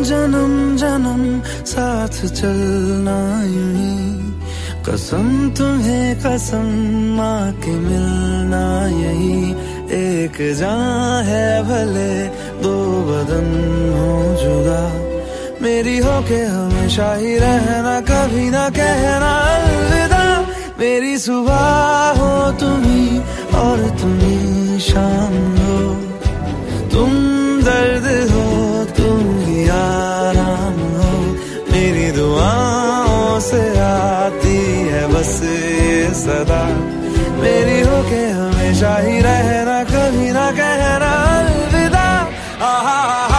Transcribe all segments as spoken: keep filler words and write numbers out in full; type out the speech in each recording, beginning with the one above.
जन्म जन्म साथ चलना यूं, कसम तुम्हें कसम माँ के मिलना यही, एक जान है भले दो बदन हो जुदा, मेरी हो के हमेशा ही रहना, कभी ना कहना अलविदा, मेरी सुबह हो तुम्ही और तुम्ही शाम हो, तुम दर्द हो तुम ही आराम हो, मेरी दुआओं से आती है बस ये सदा, मेरी हो के हमेशा ही रहना, कभी ना कहना अलविदा। आहा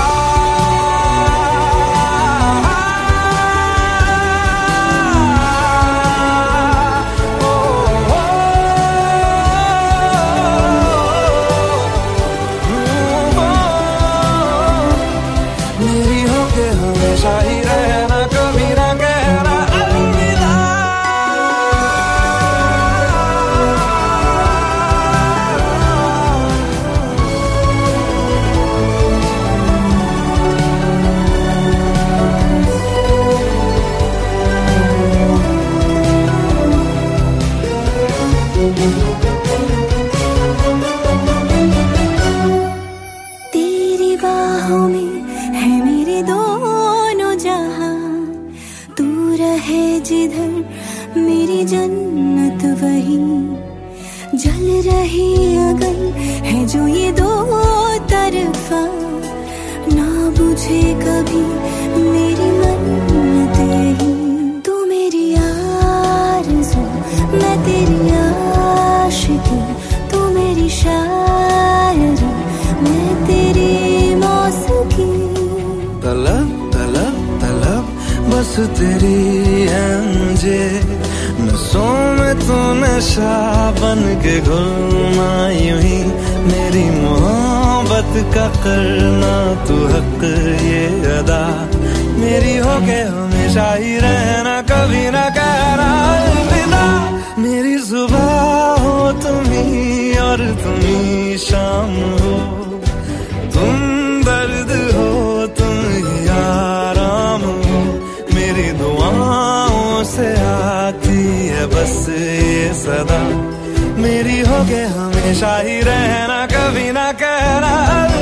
तेरी बाहों में है मेरे दोनों जहां, तू रहे जिधर मेरी जन्नत वही, जल रही अगन है जो ये दो तरफा, ना बुझे कभी मेरी मन्नत यही, तू मेरी आरज़ू मैं तेरी आशिकी, तू मेरी शायरी मैं तेरी मौसीकी, तलब तलब तलब बस तेरी है मुझे, नसों में तू नशा बन के घुलना यूं ही, मेरी मोहब्बत का करना तू हक ये अदा, मेरी हो के हमेशा ही रहना, कभी ना कहना अलविदा, मेरी सुबह हो तुम्ही और तुम्ही शाम हो, तुम दर्द हो तुम ही आराम हो, मेरी दुआओं से आती है बस ये सदा, मेरी हो के हमेशा ही रहना, कभी ना कहना।